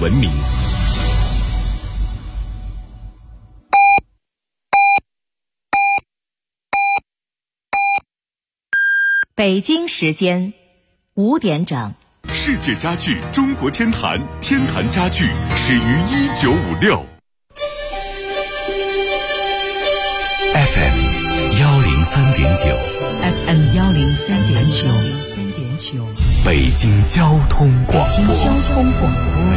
文明。 北京时间5点整。 世界家具中国天坛，天坛家具始于1956。FM 103.9 FM 103.9， 北京交通广播。 北京交通广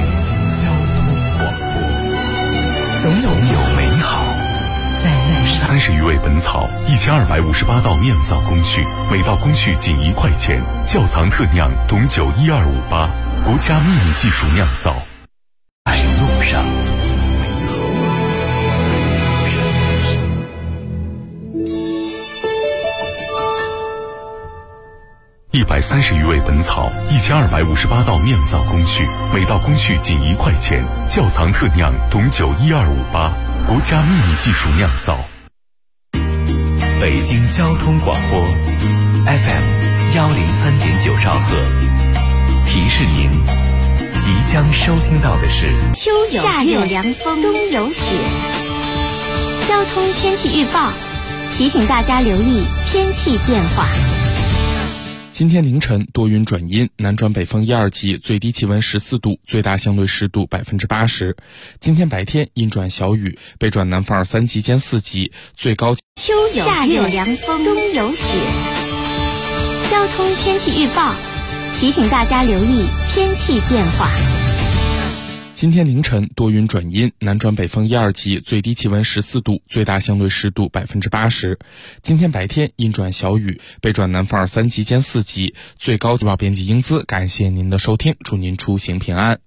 播，总有美好在 30余味本草，1258道酿造工序，每道工序仅1块钱，窖藏特酿董酒12588，国家秘密技术酿造。在路上。130余味本草，1258道酿造工序，每道工序仅1块钱，窖藏特酿董酒12588，国家秘密技术酿造。北京交通广播 FM 103.9兆赫，提示您即将收听到的是秋有夏有凉风，冬有雪。交通天气预报提醒大家留意天气变化。 今天凌晨多云转阴，南转北风1、2级，最低气温14度，最大相对湿度80%。今天白天阴转小雨，北转南风2、3级兼4级，最高。 秋有夏有凉风，冬有雪。交通天气预报提醒大家留意天气变化。 今天凌晨多云转阴，南转北风1、2级，最低气温14度，最大相对湿度80%。今天白天阴转小雨，北转南风2、3级兼4级，最高。报编辑英姿，感谢您的收听，祝您出行平安。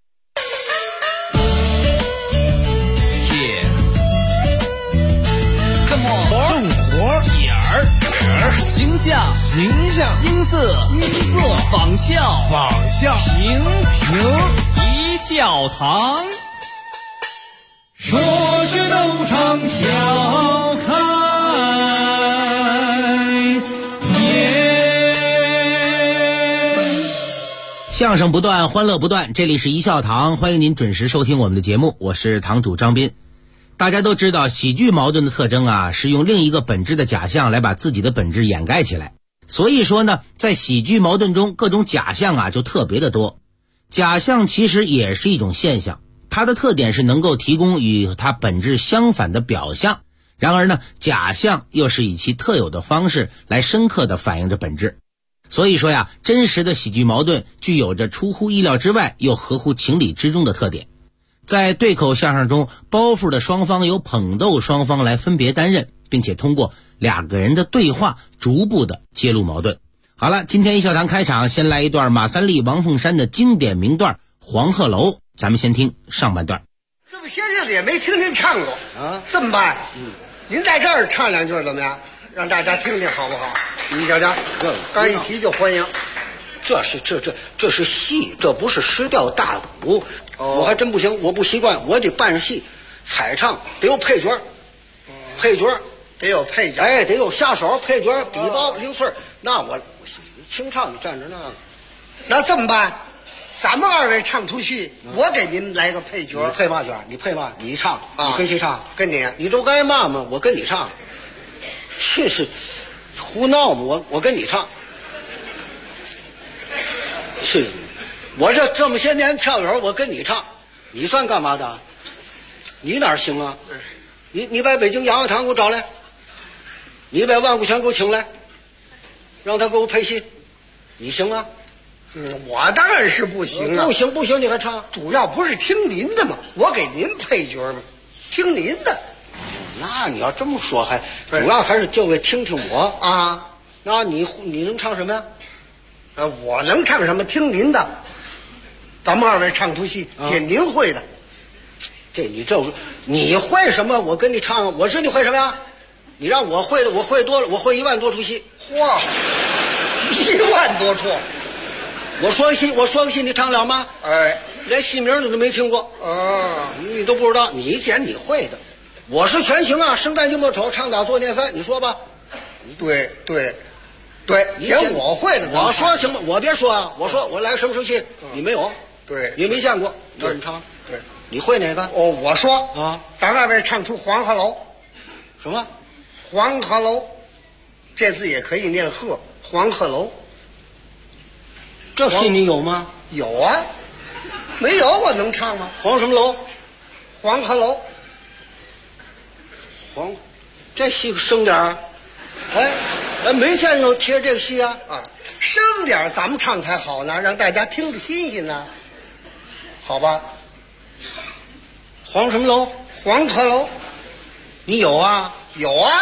重活点儿形象音色仿效平一笑堂，说学逗唱笑开颜。 相声不断，欢乐不断，这里是一笑堂，欢迎您准时收听我们的节目，我是堂主张斌。大家都知道，喜剧矛盾的特征啊，是用另一个本质的假象来把自己的本质掩盖起来。所以说呢，在喜剧矛盾中，各种假象啊就特别的多。假象其实也是一种现象，它的特点是能够提供与它本质相反的表象。然而呢，假象又是以其特有的方式来深刻地反映着本质。所以说呀，真实的喜剧矛盾具有着出乎意料之外又合乎情理之中的特点。在对口相声中，包袱的双方由捧逗双方来分别担任，并且通过两个人的对话逐步的揭露矛盾。好了，今天一笑堂开场，先来一段马三立、王凤山的经典名段《黄鹤楼》，咱们先听上半段。 这么些日子也没听您唱过啊，这么办？您在这儿唱两句怎么样？让大家听听好不好？你瞧瞧，刚一提就欢迎。 这是戏，这不是失调大鼓。我还真不行，我不习惯，我得扮戏，彩唱得有配角，配角得有配角， 哎，得有下手配角，底包零碎。那我清唱，你站着那这么办？咱们二位唱出戏，我给您来个配角。 你配嘛角？你配嘛？你唱啊？你跟谁唱？ 跟你。 你都该骂嘛？我跟你唱。这是胡闹嘛？我跟你唱。是，我这么些年票友，我跟你唱，你算干嘛的？你哪儿行啊？你把北京洋堂给我找来，你把万古祥给我请来，让他给我配戏，你行啊？ 我当然是不行啊！ 不行，你还唱？ 主要不是听您的嘛，我给您配角嘛，听您的。 那你要这么说，还主要还是就为听听我啊。 那你能唱什么呀？ 我能唱什么？听您的，咱们二位唱出戏，捡您会的。 你会什么？我跟你唱，我知你会什么呀？你让我会的，我会多了，我会1万多出戏。 嚯，1万多出！ 我说个戏，你唱了吗？ 哎， 连戏名你都没听过你都不知道，你捡你会的。我是全行啊，生旦净末丑，唱打做念翻，你说吧。 对，捡我会的。 我说行吗？我别说啊，我说我来什么出戏，你没有。 对，你没见过，你怎么唱？ 对， 你会哪个？ 哦，我说啊， 咱外边唱出黄鹤楼， 什么？ 黄鹤楼，这字也可以念鹤，黄鹤楼。 这戏你有吗？ 有啊，没有我能唱吗？ 黄什么楼？ 黄鹤楼。 黄，这戏生点儿。哎，没见着贴这个戏啊。 啊，生点咱们唱才好呢，让大家听着新鲜呢。好吧。 黄什么楼？ 黄鹤楼。 你有啊？ 有啊。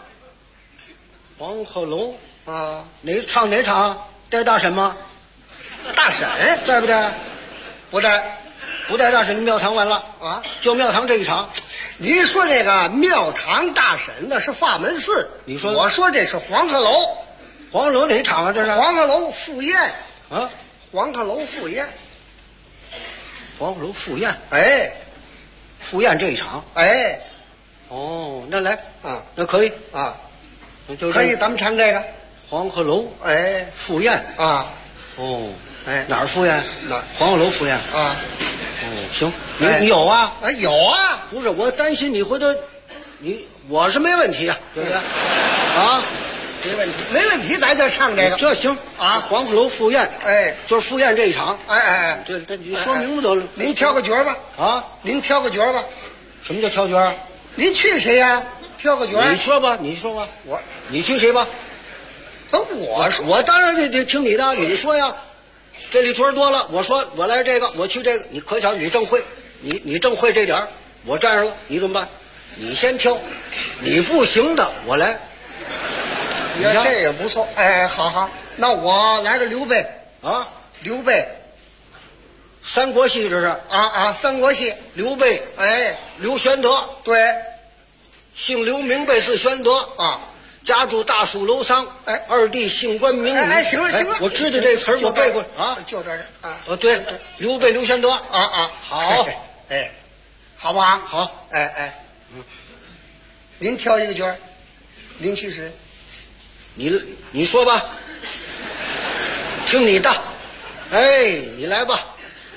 黄鹤楼啊， 唱哪场？带大婶吗？ 大婶带不带？ 不带。 不带大婶，庙堂完了啊！ 就庙堂这一场。 您说那个庙堂大婶那是法门寺， 你说我说这是黄鹤楼。 黄鹤楼哪场啊？这是黄鹤楼赴宴啊！ 黄鹤楼赴宴。 黄鹤楼赴宴。 哎， 赴宴这一场。 哎， 哦，那来啊， 那可以啊， 就可以，咱们唱这个黄鹤楼。 哎， 赴宴啊。 哦， 哎， 哪儿赴宴？黄鹤楼赴宴啊。 哦，行，你有啊？ 啊，有啊。 不是，我担心你回头，我是没问题啊，对不对？啊， 没问题，没问题，咱就唱这个。 这行啊，黄鹤楼赴宴， 哎， 就是赴宴这一场。 哎， 对，这你说明白得了。 您挑个角吧。 啊， 您挑个角吧。 什么叫挑角？ 您去谁呀？挑个角。 你说吧，你去谁吧？我当然得听你的，你说呀。这里角多了，我说我来这个，我去这个，你可巧你正会，你正会这点儿，我站上了，你怎么办？你先挑，你不行的我来。 你看这也不错，哎，好，那我来个刘备啊， 刘备， 三国戏这是啊，三国戏， 刘备， 哎， 刘玄德， 对， 姓刘名备字玄德啊。 家住大树楼桑， 哎， 二弟姓关名羽。 哎，行了， 我知道这词儿，我背过啊， 就在这啊。 哦，对，刘备刘玄德啊， 好， 哎，好不好？ 好， 哎，您挑一个角儿，您去谁？ 你说吧，听你的，哎，你来吧。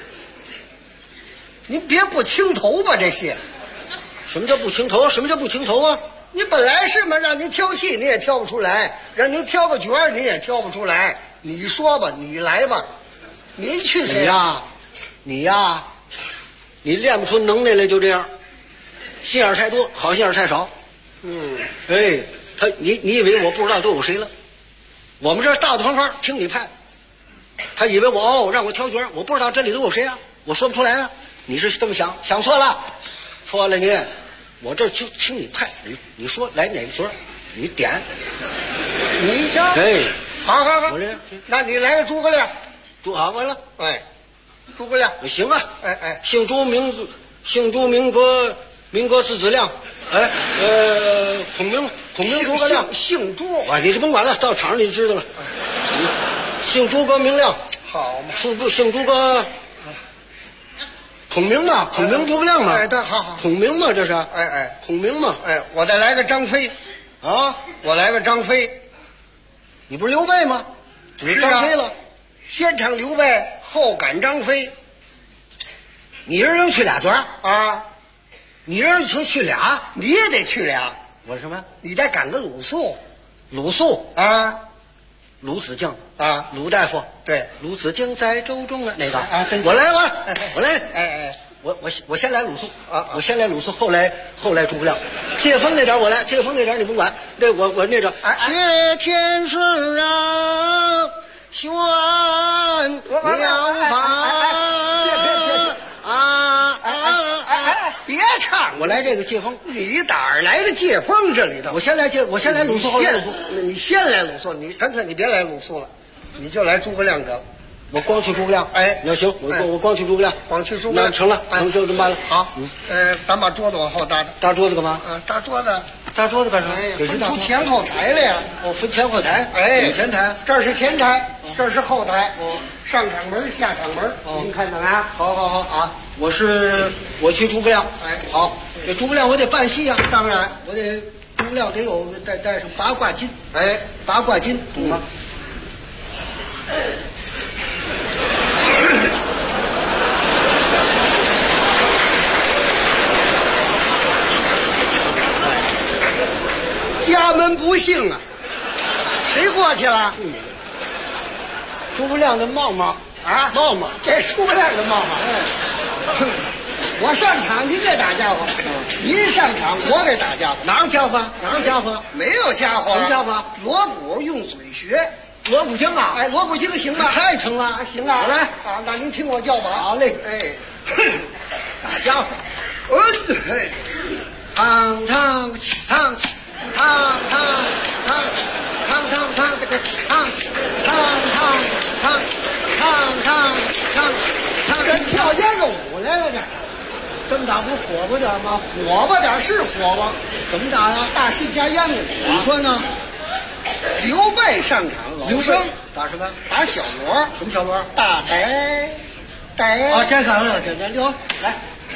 您别不清头吧，这些。 什么叫不清头？什么叫不清头啊？ 你本来是嘛，让您挑戏你也挑不出来，让您挑个角儿你也挑不出来。你说吧，你来吧，您去谁呀？你练不出能耐来，就这样，心眼太多，好心眼太少。哎，你以为我不知道都有谁了？我们这大大方方听你派，他以为我让我挑角，我不知道这里都有谁啊，我说不出来啊。你是这么想错了，错了你。我这就听你派，你说来哪个角，你点， 你瞧， 哎， 好， 我这， 那你来个诸葛亮， 完了， 哎，诸葛亮， 行啊， 哎， 姓朱名格字子亮，哎，孔明诸葛亮， 姓朱啊，你就甭管了，到场上你就知道了，姓诸葛明亮， 好嘛， 姓诸葛。孔明嘛，孔明诸葛亮嘛， 哎，对，好， 孔明嘛，这是， 哎， 孔明嘛， 哎，我再来个张飞， 啊， 我来个张飞， 你不是刘备吗？你张飞了， 先唱刘备，后赶张飞， 你人能去俩角啊？ 你人去俩， 你也得去俩， 我什么？ 你得赶个鲁肃啊， 鲁子敬啊，鲁大夫， 对， 鲁子敬在舟中啊，那个啊，对， 我来， 哎， 我先来鲁肃啊， 我先来鲁肃，后来诸葛亮，借风那点我来，借风那点你甭管，那我那个，谢天师啊，玄妙法别唱， 我来这个借风， 你哪儿来的借风？这里头， 我先来鲁肃，后来鲁肃， 你先来鲁肃，你干脆你别来鲁肃了，你就来诸葛亮得了。 我光去诸葛亮， 哎， 那行，我光去诸葛亮， 去诸葛亮， 那成了，成就这么办了。 好，咱把桌子往后搭着， 搭桌子干嘛？ 搭桌子干啥？ 分出前后台来呀。 哦，分前后台。 哎， 前台， 这是前台，这是后台。哦，上场门，下场门。您看怎么样？ 好啊！我去诸葛亮。 哎， 好，这诸葛亮我得办戏啊。 当然， 我得诸葛亮得有带上八卦金。 哎， 八卦金，懂吗？ 闻不幸啊！谁过去了？ 诸葛亮的帽帽啊， 帽帽， 这诸葛亮的帽帽。我上场，您给打家伙；您上场，我给打家伙。 哪有家伙？哪有家伙？ 没有家伙。 什么家伙？ 锣鼓用嘴学。 锣鼓经啊！ 哎，锣鼓经行啊， 太成了， 啊，行啊， 来啊，那您听我叫吧。 好嘞， 哎， 打家伙， 嘿， 汤汤起汤起，汤汤起汤起，汤汤汤这个起汤起，汤汤起汤起，汤汤起汤起， 这跳秧歌舞来了这。 这么打不火爆点吗？ 火爆点是火爆， 怎么打呀？ 大戏加秧歌舞。 你说呢？ 刘备上场，老生打什么？ 打小锣。 什么小锣？ 大呆呆。 啊，这看了，这溜来。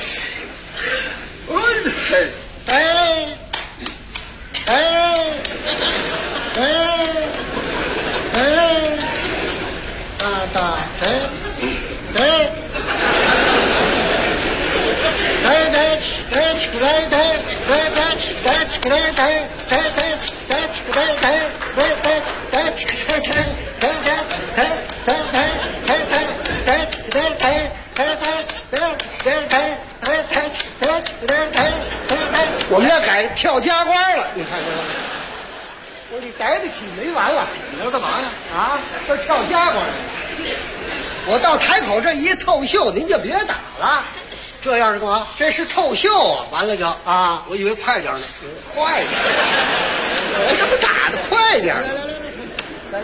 哎大我们要改跳家花了，你看这个，我说你逮得起没完了， 你这干嘛呀？ 啊，这跳家花，我到台口这一透秀，您就别打了。 这样是干嘛？ 这是透秀啊！ 完了就啊， 我以为快点呢， 快点！我怎么打的快点？来，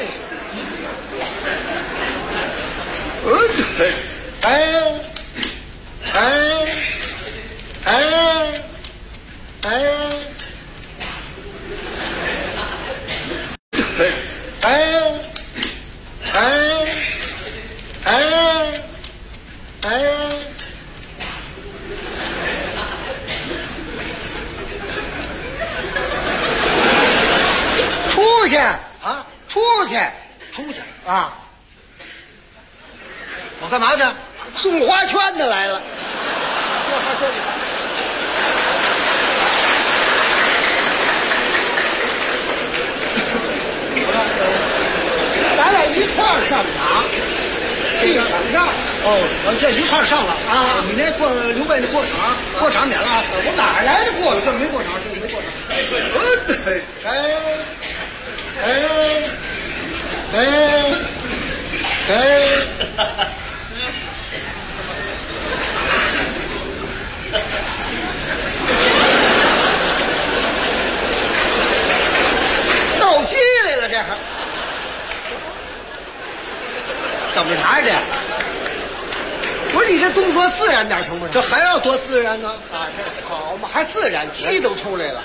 出去啊， 出去啊！ 我干嘛去？ 送花圈的来了，要花圈的。咱俩一块儿上场，地场上。 哦，这一块儿上了啊！ 你那过刘备那过场免了啊！ 我哪来的过了？ 这没过场，这没过场。 斗鸡来了，这还怎么查去？ 不是你这动作自然点成不成？ 这还要多自然呢？ 啊，这好嘛，还自然，鸡都出来了。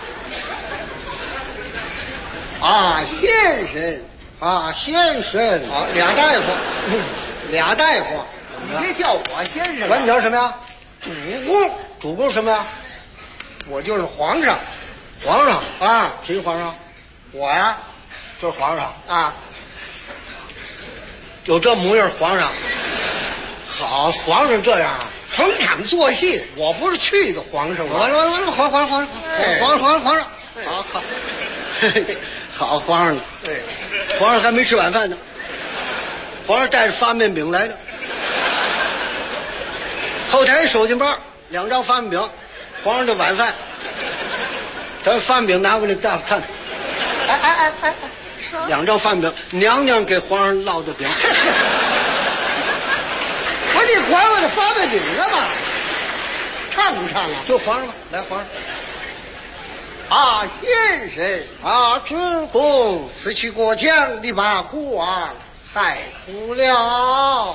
啊，先生啊，先生， 好，俩大夫，俩大夫，你别叫我先生。 管你叫什么呀？ 主公， 主公什么呀？ 我就是皇上。 皇上啊， 谁皇上？ 我呀， 就是皇上啊， 有这模样，皇上好，皇上这样啊， 逢场作戏，我不是去的皇上吗？ 完了，皇上，好，好皇上， 对， 皇上还没吃晚饭呢，皇上带着发面饼来的，后台手巾包2张发面饼，皇上的晚饭，咱发面饼拿过来大夫看看， 哎 2张发面饼，娘娘给皇上烙的饼。 不是你管我这发面饼干嘛？唱不唱啊？ 就皇上吧，来皇上。 啊，先生啊，主公， 此去过江，你把国王害苦了。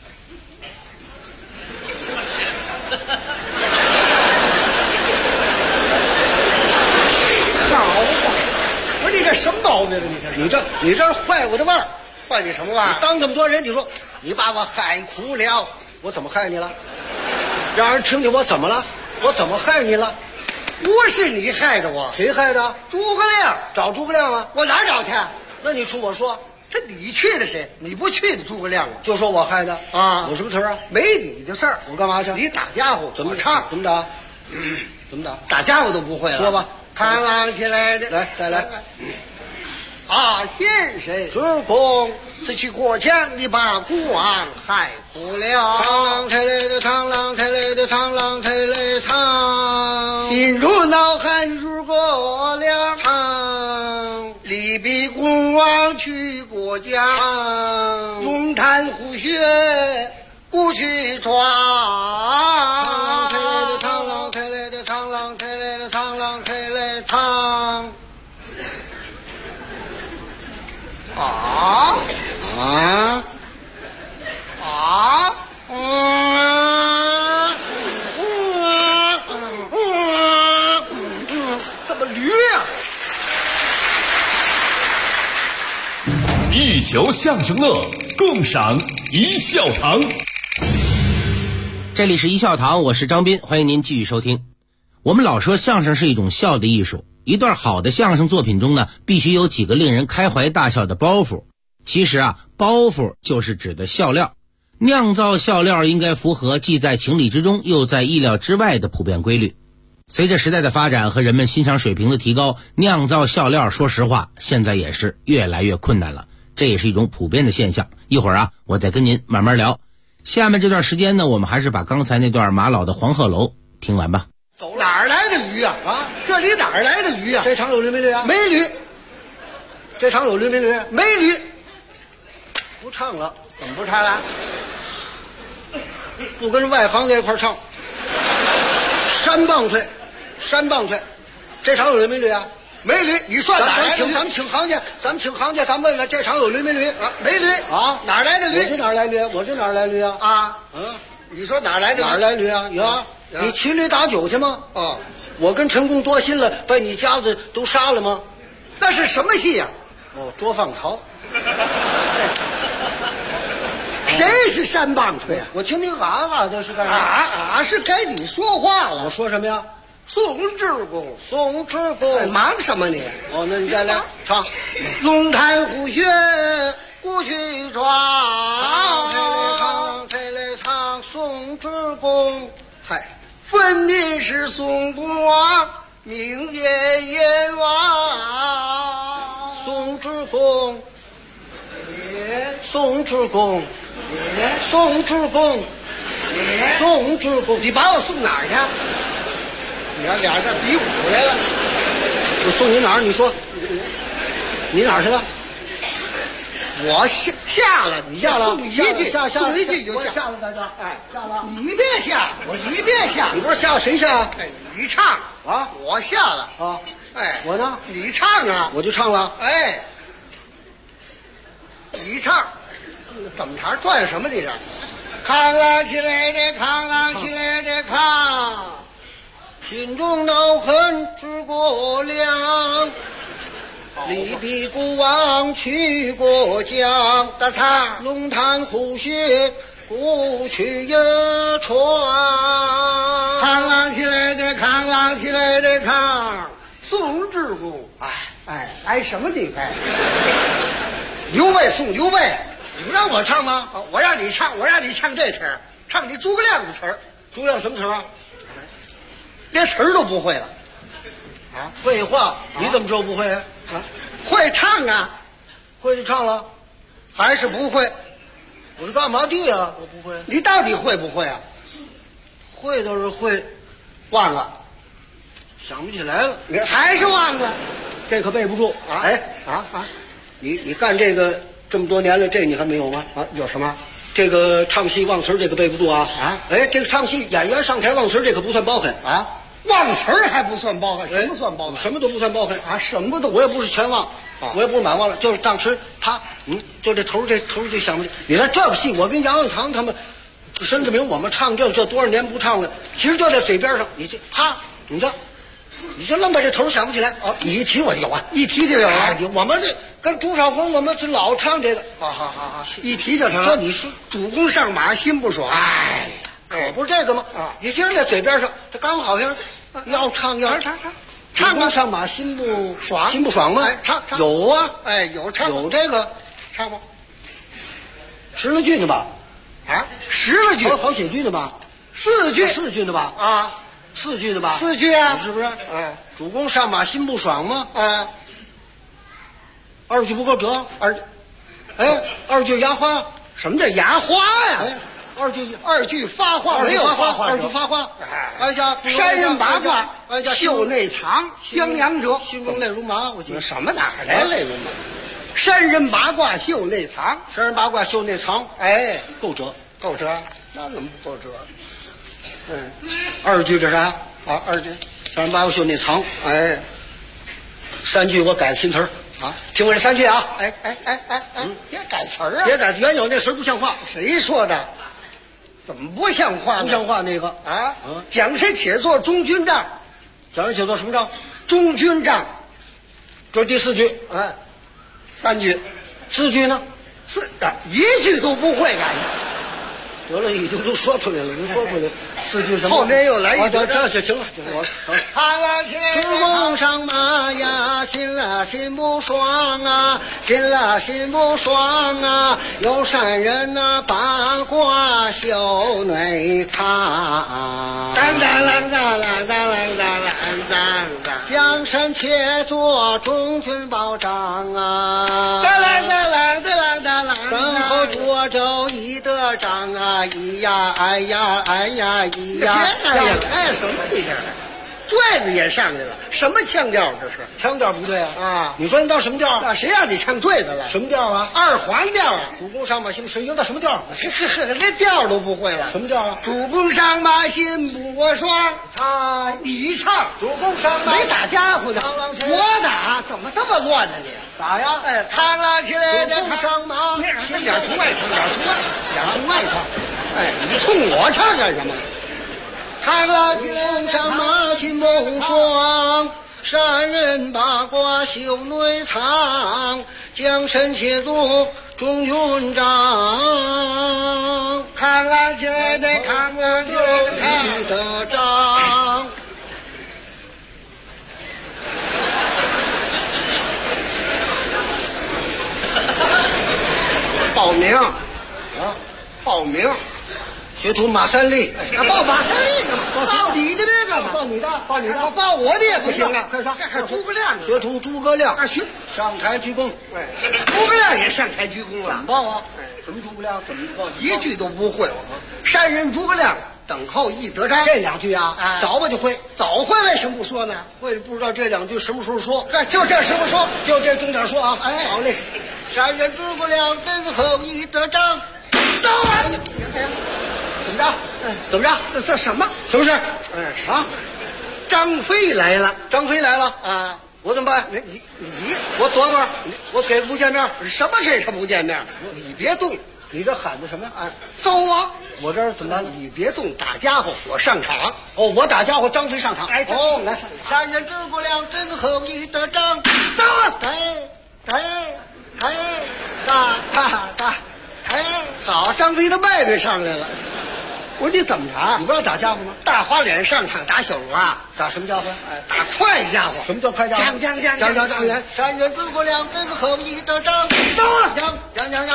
好嘛，不是你这什么毛病啊？ 你这坏我的腕儿， 坏你什么腕儿？ 当这么多人，你说你把我害苦了，我怎么害你了？让人听见我怎么了？我怎么害你了？ 不是你害的我， 谁害的？ 诸葛亮。 找诸葛亮啊！ 我哪儿找去？ 那你说我说， 这你去的谁？你不去的诸葛亮啊？ 就说我害的啊！ 有什么词啊？ 没你的事儿。 我干嘛去？ 你打家伙怎么唱？ 怎么打？怎么打？ 打家伙都不会了。 说吧， 扛啷起来的， 来，再来。 啊，先生，主公，此去过江，你把孤王害苦了。 螳螂抬来的螳螂抬来的螳螂抬来螳， 心中恼恨如过了。 螳， 李比孤王去过江，龙潭虎穴故去闯。 螳螂抬来的螳螂抬来的螳螂抬来的螳。 啊啊啊！怎么驴呀？ 一球相声乐，共赏一笑堂。 这里是一笑堂，我是张斌，欢迎您继续收听。我们老说相声是一种笑的艺术，一段好的相声作品中呢，必须有几个令人开怀大笑的包袱。其实啊，包袱就是指的笑料。酿造笑料应该符合既在情理之中又在意料之外的普遍规律。随着时代的发展和人们欣赏水平的提高，酿造笑料说实话现在也是越来越困难了，这也是一种普遍的现象。一会儿啊，我再跟您慢慢聊。下面这段时间呢，我们还是把刚才那段马老的黄鹤楼听完吧。 哪儿来的驴呀？啊，这里哪儿来的驴呀？ 这场有驴没驴啊？ 没驴， 这场有驴没驴？ 没驴， 不唱了， 怎么不唱了？ 不跟外行在一块唱。山棒槌，山棒槌，这场有驴没驴啊？ 没驴，你说哪儿来的驴？ 咱们请行家，咱问问这场有驴没驴啊？没驴啊？ 哪儿来的驴？ 我这哪儿来驴？我这哪儿来驴啊？ 啊，你说哪儿来的驴？ 哪儿来驴啊？有，你骑驴打酒去吗？ 哦， 我跟陈公多心了，把你家子都杀了吗？ 那是什么戏呀？ 哦，捉放曹。 谁是山棒槌呀？ 我听你啊这是干啥？ 啊，是该你说话了。 我说什么呀？ 宋志公， 宋志公， 忙什么你？ 哦，那你再来唱。 龙潭虎穴故去闯， 才来唱宋志公。 嗨，分明是宋公王命见阎王。 宋志公，宋志公，宋志公，宋志公， 你把我送哪儿去？你看俩这比武来了。 我送你哪儿？你说，你哪儿去了？ 我下了，你下了， 送一句，送一句就下了，在这，哎，下了。 你别下，你别下， 你不是下谁下？ 哎，你唱啊， 我下了啊， 哎， 我呢？ 你唱啊， 我就唱了， 哎，你唱，怎么茬转什么你这？扛啷起来的，扛啷起来的扛。 心中恼恨之过量，李比孤王去过江， 大唱龙潭虎穴故去也传。 扛啷起来的，扛啷起来的扛。宋志公，哎，什么地方？刘备送刘备， 你不让我唱吗？ 我让你唱，这词儿，唱你诸葛亮的词儿。 诸葛亮什么词儿啊？ 连词儿都不会了， 啊！废话，你怎么知道不会啊？ 会唱啊， 会就唱了， 还是不会？ 我是干嘛的呀？我不会。 你到底会不会啊？ 会倒是会， 忘了， 想不起来了。 你还是忘了， 这可背不住啊！ 哎你干这个这么多年了，这你还没有吗？ 啊，有什么？ 这个唱戏忘词儿，这个背不住啊！哎，这个唱戏演员上台忘词儿，这可不算包狠啊！忘词儿还不算包狠，什么算包狠？ 什么都不算包狠啊！什么都我也不是全忘，我也不是满忘了，就是当时他就这头就想不起。你看这个戏，我跟杨永堂他们，申志明我们唱这多少年不唱了，其实就在嘴边上，你这你就愣把这头想不起来啊！你一提我就有啊， 一提就有啊！ 我们这跟朱少峰我们就老唱这个， 好，一提就成。 这你说主公上马心不爽， 哎呀，可不是这个吗？你今儿在嘴边上，这刚好像要唱，唱吧，上马心不爽吗？ 唱有啊， 哎，有唱有这个唱吗？ 十来句呢吧？ 啊，十来句， 好写句呢吧？ 四句呢吧？ 啊。 4句的吧 ？4句啊， 是不是？ 哎， 主公上马心不爽吗？ 啊 2句不够折。2句牙花。 什么叫牙花呀？ 哎二句发话，没有发话， 2句发话。 哎呀， 山人八卦， 家袖内藏，襄阳者， 心中泪如麻。我记得什么哪来泪如麻？山人八卦袖内藏， 山人八卦袖内藏。 哎， 够折， 够折，那怎么不够折？ 2句这啥啊？2句， 山人八卦袖内藏。 哎 3句我改新词儿啊，听我这3句啊。 哎，别改词儿啊！ 别改，原有那词儿不像话。 谁说的？怎么不像话呢？ 不像话那个啊！讲谁且做中军帐， 讲人写作什么账？ 中军帐， 这是第4句。 哎，3句 ，4句呢一句都不会改。 得了，已经都说出来了，你说出来4句什么？ 后面又来一段， 这就行了，我看了起来， 主公上马呀，心了心不爽啊，心了心不爽啊，有善人呐八卦袖内藏。江山且作中军保障啊，等候涿州一得仗啊，咿呀哎呀哎呀咿呀！ 哎什么你这？拽子也上去了，什么腔调这是？ 腔调不对啊！ 啊， 你说你到什么调？ 那谁让你唱拽子了？ 什么调啊？ 二黄调啊！ 主公上马心谁应到什么调？ 连调都不会了。 什么调啊？ 主公上马心不爽，你唱。 主公上马没打家伙呢，我打，怎么这么乱呢你？ 打呀！ 哎，扛了起来的主公上马， 先点从外唱，点从外唱。哎，你冲我唱干什么？扛了起来的上马心不爽，山人八卦袖内藏，将身且作中军帐。 扛了起来的扛了起来的你的仗。 报名啊，报名。 学徒马三立， 报马三立干嘛？报你的呗干嘛？ 报你的，报你的， 报我的也不行啊！ 快上！ 还诸葛亮， 学徒诸葛亮啊，学上台鞠躬。 哎，诸葛亮也上台鞠躬了。 报啊！什么诸葛亮？怎么报？ 一句都不会。山人诸葛亮等候一得章， 这2句啊，早吧就会， 早会为什么不说呢？ 会不知道这2句什么时候说？ 就这时候说， 就这重点说啊！ 哎， 好嘞。山人诸葛亮等候一得章， 走啊！ 怎么着？怎么着？ 这什么？ 什么事？ 啊！张飞来了， 张飞来了啊！ 我怎么办？ 你我躲，我给不见面。 什么给他不见面？你别动！ 你这喊的什么呀？ 走啊！ 我这儿怎么办？ 你别动，打家伙，我上场。 哦，我打家伙，张飞上场。 哎， 哦， 来， 山人诸葛亮等候一得章， 走啊！ 打， 好，张飞的妹妹上来了。我说你怎么着？ 你不让打家伙吗？ 大花脸上场打小锣啊？ 打什么家伙？ 打快家伙。 什么叫快家伙？ 讲。 山人诸葛亮等候一得章， 走啊！ 唱啊！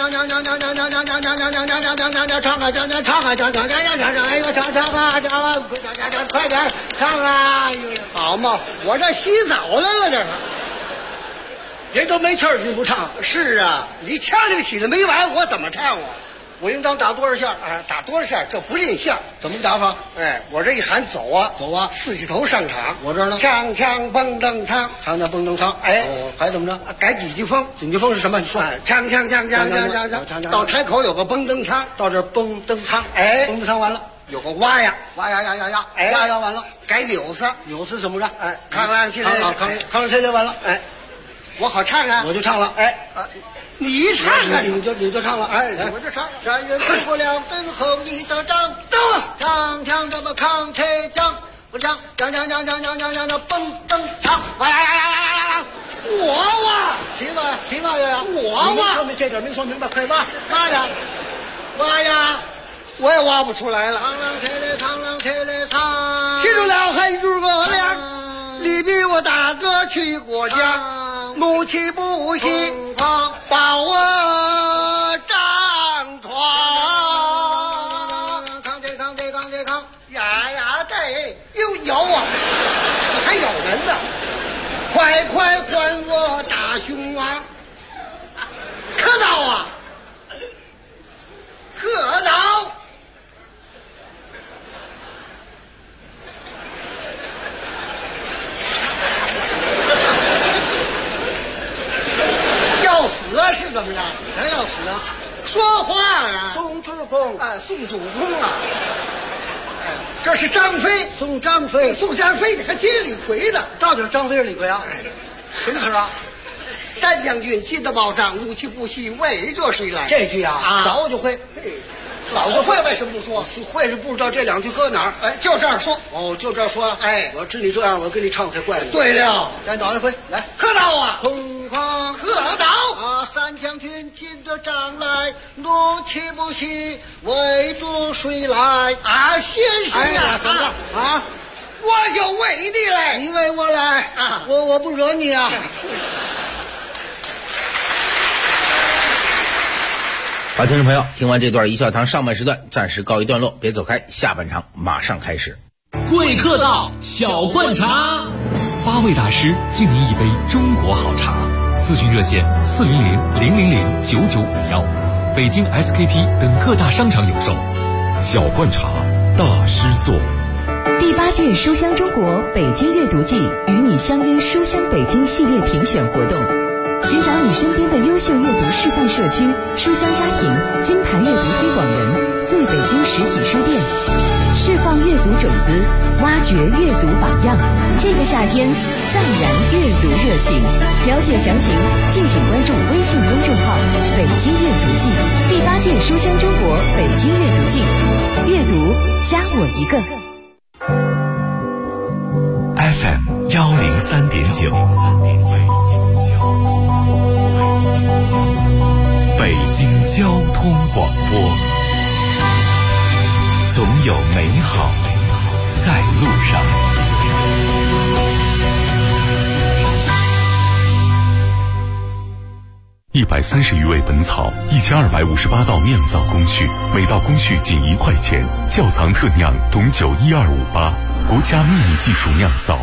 快点唱啊！ 好嘛，我这洗澡来了，这是。 人都没气儿，你不唱？ 是啊，你腔里起的没完，我怎么唱啊？ 我应当打多少下？ 打多少下？这不练相， 怎么打法？ 哎，我这一喊走啊， 走啊 ，4起头上场。 我这儿呢， 唱蹦蹬唱， 唱蹦蹬唱。 哎， 还怎么着？ 改几句风？ 几句风是什么？你说。 唱，到台口有个蹦蹬唱， 到这蹦蹬唱。 哎， 蹦蹬唱完了， 有个哇呀， 哎，呀完了， 改扭子怎么着？ 哎，扛啷起来， 扛啷起来完了， 哎，我好唱啊， 我就唱了， 哎，你唱啊， 你就唱了， 哎，我就唱。 山人诸葛亮等候一得章， 走啊！ 唱怎么扛起讲？我讲蹦蹬唱，哇！ 我谁挖呀？ 我这点没说明白，快挖呀！ 我也挖不出来了。 唱啷起来唱， 记住了，喊诸葛亮，你比我大哥去过江，怒气不息，把我张床。 扛，呀大雄啊！可到啊！可到！要死啊？是怎么着？ 还要死啊？ 说话呀！ 宋主公， 宋主公啊！这是张飞， 宋张飞， 宋张飞，你还接李逵呢？ 到底是张飞是李逵啊？什么词啊？ 三将军进得报账，怒气不息，为着谁来？ 这句啊，早就会。 早就会，为什么不说？ 会是不知道这两句搁哪儿？ 哎，就这样说。 哦，就这样说。 哎， 我知你这样，我给你唱才怪呢。 对了， 来脑袋回来， 可到啊！ 空旷可到啊！三将军进得帐来，怒气不息，围住谁来？ 啊，先生啊， 怎么着啊？ 我就为你来， 你为我来啊！ 我不惹你啊！ 好，听众朋友，听完这段一笑堂上半时段暂时告一段落，别走开，下半场马上开始。 贵客到，小灌茶，8位大师敬您一杯中国好茶。咨询热线400-000-9951，北京 SKP 等各大商场有售。小灌茶，大师做。 第8届书香中国北京阅读季与你相约书香北京系列评选活动，寻找你身边的优秀阅读示范社区、书香家庭、金牌阅读推广人、最北京实体书店，释放阅读种子，挖掘阅读榜样。这个夏天，再燃阅读热情。了解详情，敬请关注微信公众号“北京阅读季”。第8届书香中国北京阅读季，阅读加我一个。 FM 103.9，北京交通广播，总有美好在路上。 130余味本草，1258道酿造工序，每道工序仅1块钱。窖藏特酿董酒12588，国家秘密技术酿造。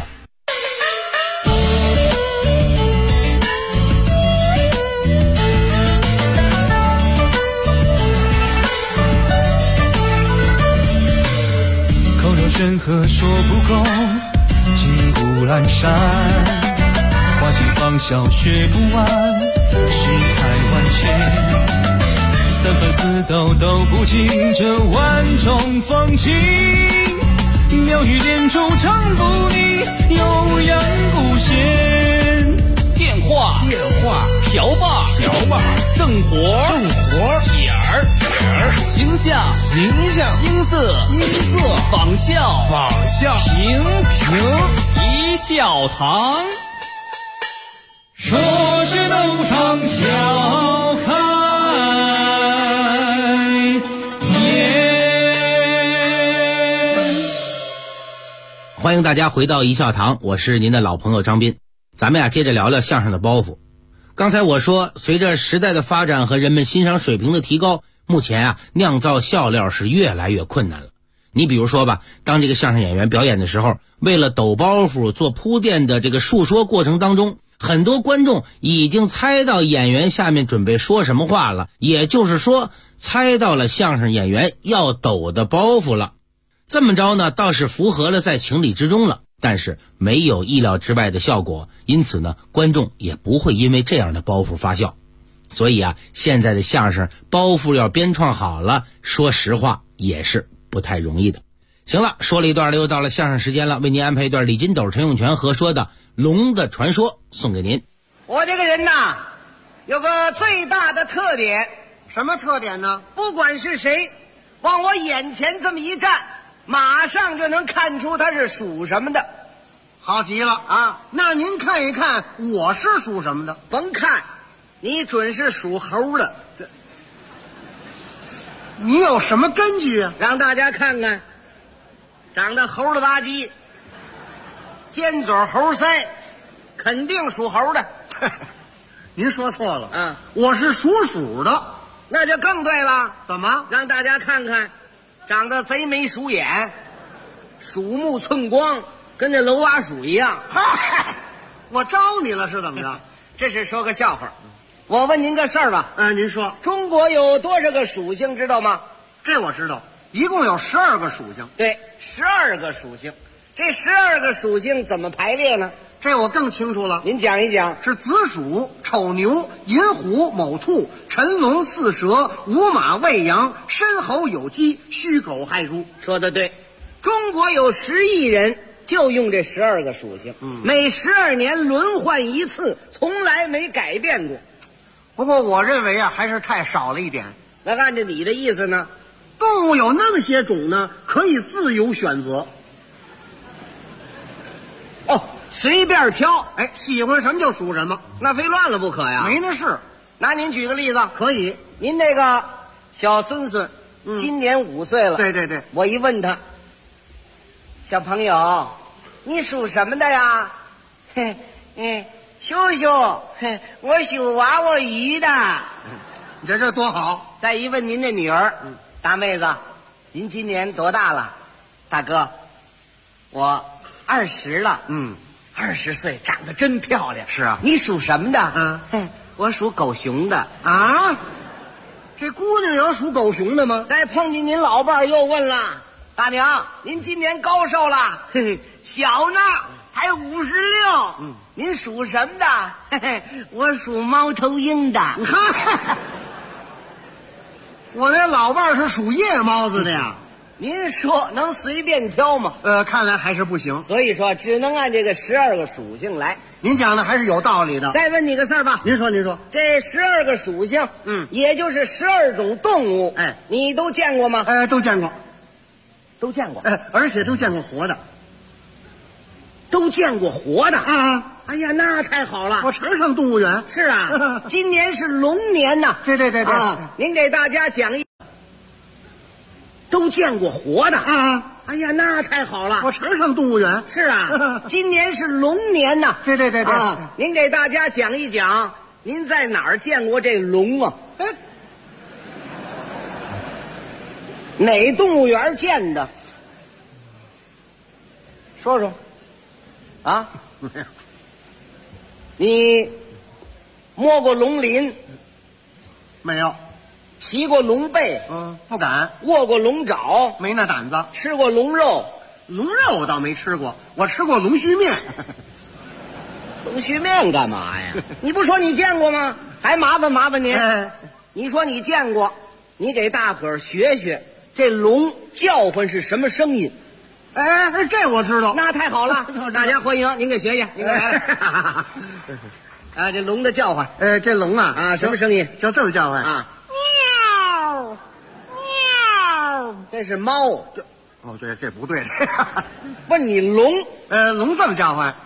口若悬河说不够，金谷阑珊，花期芳笑学不完，世态万千，三分四斗都不尽这万种风情，妙语连珠唱不腻，悠扬不闲。 电话瓢把正活点儿形象音色仿效平一笑堂， 说是都唱笑开颜。 欢迎大家回到一笑堂，我是您的老朋友张斌。咱们接着聊聊相声的包袱。刚才我说，随着时代的发展和人们欣赏水平的提高，目前酿造笑料是越来越困难了。你比如说吧，当这个相声演员表演的时候，为了抖包袱做铺垫的这个述说过程当中，很多观众已经猜到演员下面准备说什么话了，也就是说猜到了相声演员要抖的包袱了。这么着呢，倒是符合了在情理之中了，但是没有意料之外的效果，因此呢，观众也不会因为这样的包袱发笑。所以现在的相声包袱要编创好了，说实话也是不太容易的。行了，说了一段了，又到了相声时间了，为您安排一段李金斗、陈永泉合说的《龙的传说》送给您。 我这个人呐，有个最大的特点。什么特点呢？不管是谁往我眼前这么一站，马上就能看出他是属什么的。好极了啊！那您看一看我是属什么的？甭看，你准是属猴的。你有什么根据啊？让大家看看，长得猴了吧唧，尖嘴猴腮，肯定属猴的。您说错了，我是属鼠的。那就更对了。怎么？让大家看看，长得贼眉鼠眼，鼠目寸光，跟那楼蛙鼠一样。嗨，我招你了是怎么着？ 这是说个笑话。我问您个事儿吧。 您说。 中国有多少个属性知道吗？ 这我知道，一共有12个属性。 对，12个属性。这12个属性怎么排列呢？ 这我更清楚了。 您讲一讲。 是子鼠、丑牛、寅虎、卯兔、辰龙、巳蛇、午马、未羊、申猴、酉鸡、戌狗、亥猪。 说得对。中国有10亿人，就用这12个属性，每12年轮换一次，从来没改变过。 不过我认为啊，还是太少了一点。 那按照你的意思呢？ 动物有那么些种呢，可以自由选择。 哦，随便挑， 哎，喜欢什么就属什么， 那非乱了不可呀。 没那事。 拿您举个例子， 可以。 您那个小孙孙，今年5岁了。 对对对。 我一问他，小朋友，你属什么的呀？叔叔，我属娃娃鱼的。 你这多好。 再一问您的女儿，大妹子，您今年多大了？大哥，我20了。20岁，长得真漂亮。 是啊。 你属什么的？我属狗熊的。 啊？这姑娘有属狗熊的吗？ 再碰见您老伴儿又问了，大娘，您今年高寿了？小呢，还56。您属什么的？我属猫头鹰的。 我那老伴儿是属夜猫子的呀。 您说能随便挑吗？ 看来还是不行。 所以说只能按这个12个属性来。 您讲的还是有道理的。 再问你个事儿吧。 您说。 这12个属性，也就是12种动物，你都见过吗？ 都见过。 都见过。 而且都见过活的。 都见过活的啊！ 哎呀，那太好了！ 我常上动物园。 是啊，今年是龙年呐。 对。 您给大家讲一。都见过活的啊！ 哎呀，那太好了！ 我常上动物园。 是啊，今年是龙年呐。 对。 您给大家讲一讲，您在哪儿见过这龙啊？哪动物园见的？说说。啊，你摸过龙鳞？ 没有。 骑过龙背？ 不敢。 握过龙爪？ 没那胆子。 吃过龙肉？ 龙肉我倒没吃过，我吃过龙须面。 龙须面干嘛呀？你不说你见过吗？还麻烦您。你说你见过，你给大伙儿学学这龙叫唤是什么声音。 这我知道。 那太好了，大家欢迎您给学学。您给这龙的叫唤。 这龙啊， 什么声音？ 就这么叫唤啊？ 喵喵。 这是猫。 对，这不对。 问你龙， 龙这么叫唤。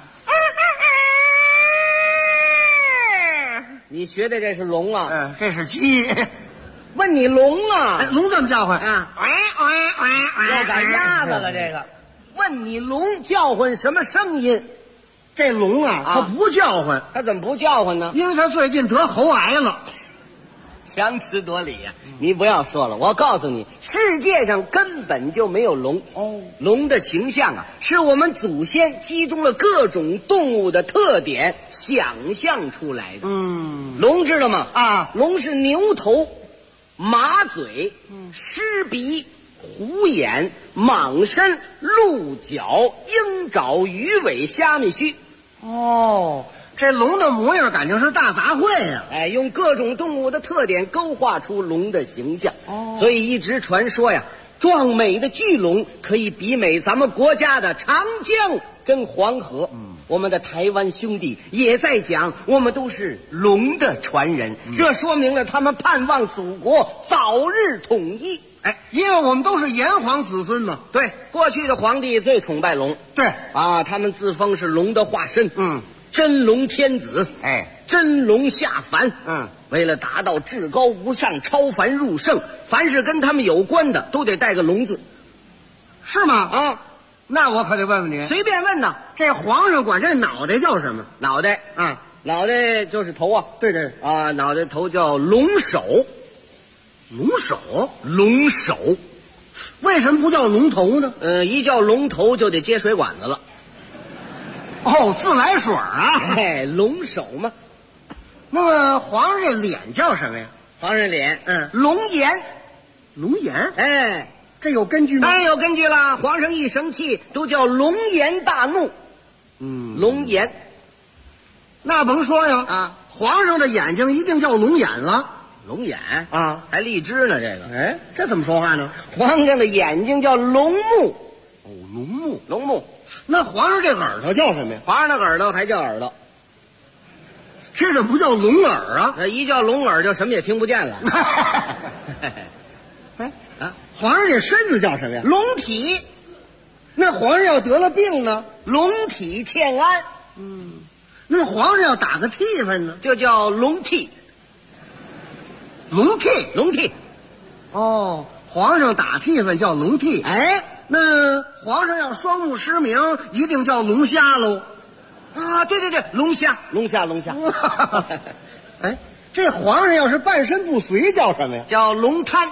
你学的这是龙啊？ 这是鸡。 问你龙啊？ 龙这么叫唤啊？要赶鸭子了这个。问你龙叫唤什么声音？ 这龙啊，它不叫唤。 它怎么不叫唤呢？ 因为它最近得喉癌了。 强词夺理呀！你不要说了，我告诉你，世界上根本就没有龙。龙的形象啊，是我们祖先集中了各种动物的特点想象出来的。龙知道吗？龙是牛头、马嘴、狮鼻、虎眼、蟒身、鹿角、鹰爪、鱼尾、虾米须。 这龙的模样感情是大杂烩呀！ 用各种动物的特点勾画出龙的形象。所以一直传说呀，壮美的巨龙可以媲美咱们国家的长江跟黄河。我们的台湾兄弟也在讲，我们都是龙的传人。这说明了他们盼望祖国早日统一。 因为我们都是炎黄子孙嘛。 对，过去的皇帝最崇拜龙。 对他们自封是龙的化身。真龙天子，真龙下凡。为了达到至高无上、超凡入圣，凡是跟他们有关的都得带个龙字。 是吗？那我可得问问你， 随便问呐。 这皇上管这脑袋叫什么？ 脑袋脑袋就是头啊。 对脑袋头叫龙首。龙首。 为什么不叫龙头呢？ 一叫龙头就得接水管子了。 自来水啊！ 龙首嘛。 那么皇上这脸叫什么呀？ 皇上脸，龙颜。 龙颜？ 哎， 这有根据吗？ 当然有根据了。皇上一生气都叫龙颜大怒。龙颜。 那甭说呀啊， 皇上的眼睛一定叫龙眼了。 龙眼啊， 还荔枝呢，这个。 哎，这怎么说话呢？ 皇上的眼睛叫龙目。 哦，龙目， 龙目。 那皇上这耳朵叫什么呀？ 皇上的耳朵还叫耳朵。 这怎么不叫龙耳啊？ 一叫龙耳就什么也听不见了。 哎啊，皇上这身子叫什么呀？ 龙体。 那皇上要得了病呢？ 龙体欠安。 那皇上要打个替分呢？ 就叫龙替。 龙替， 龙替。 哦，皇上打替分叫龙替。 哎， 那皇上要双目失明，一定叫龙虾喽。 啊，对对对，龙虾，龙虾，龙虾。 哎，这皇上要是半身不遂叫什么呀？ 叫龙瘫。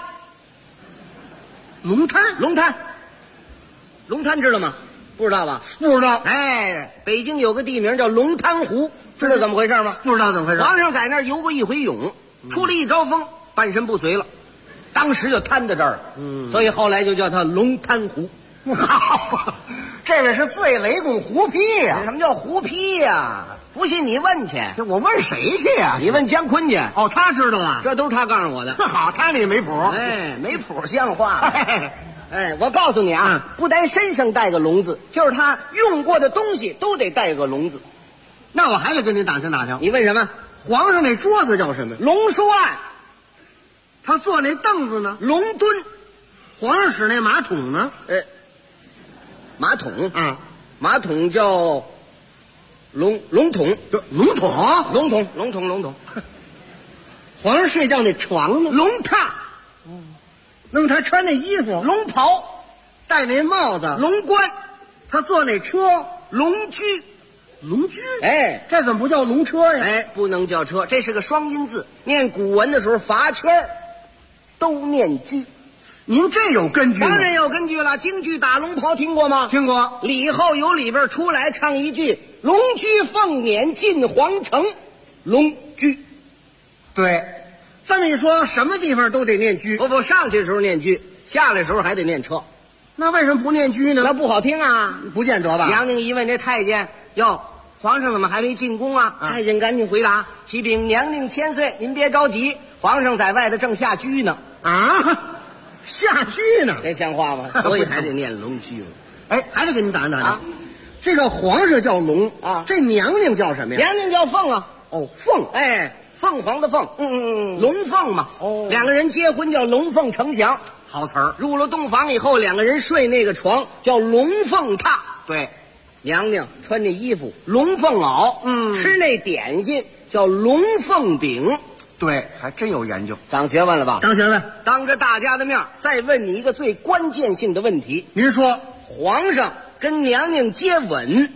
龙瘫， 龙瘫，龙瘫知道吗？不知道吧？ 不知道。 哎，北京有个地名叫龙潭湖，知道怎么回事吗？ 不知道怎么回事。 皇上在那儿游过一回泳，出了一招风，半身不遂了，当时就瘫在这儿了。所以后来就叫他龙潭湖。 这位是醉雷公胡批呀！ 什么叫胡批呀？不信你问去。 我问谁去呀？ 你问姜昆去。 哦，他知道啊， 这都是他告诉我的。 好，他那没谱。 哎，没谱像话。哎，我告诉你啊，不但身上带个龙字，就是他用过的东西都得带个龙字。 那我还得跟你打听打听。 你问什么？ 皇上那桌子叫什么？ 龙书案。 他坐那凳子呢？ 龙墩。 皇上使那马桶呢？ 马桶啊， 马桶叫龙桶， 龙桶， 龙桶，龙桶，龙桶。 皇上睡觉那床呢？ 龙榻。 那么他穿那衣服？ 龙袍。 戴那帽子？ 龙冠。 他坐那车？ 龙驹。 龙驹？ 哎， 这怎么不叫龙车呀？ 哎，不能叫车，这是个双音字。念古文的时候罚圈都念驹。 您这有根据吗？ 当然有根据了。京剧打龙袍听过吗？ 听过。 礼后由里边出来唱一句：“龙驹凤辇进皇城。”龙驹。 对，这么一说，什么地方都得念驹。 不，上去的时候念驹，下来的时候还得念车。 那为什么不念驹呢？ 那不好听啊， 不见得吧？ 娘娘一问这太监：“哟，皇上怎么还没进宫啊？”太监赶紧回答：“启禀娘娘千岁，您别着急，皇上在外头正下驹呢。” 啊，下驹呢？ 这像话吗？所以还得念龙驹。 哎，还得给你打听打听。这个皇上叫龙啊， 这娘娘叫什么呀？ 娘娘叫凤啊。 哦，凤。 哎，凤凰的凤。龙凤嘛。哦，两个人结婚叫龙凤呈祥。 好词儿。 入了洞房以后，两个人睡那个床叫龙凤榻。 对， 娘娘穿那衣服龙凤袄，吃那点心叫龙凤饼。 对，还真有研究， 长学问了吧？ 长学问。 当着大家的面再问你一个最关键性的问题， 您说， 皇上跟娘娘接吻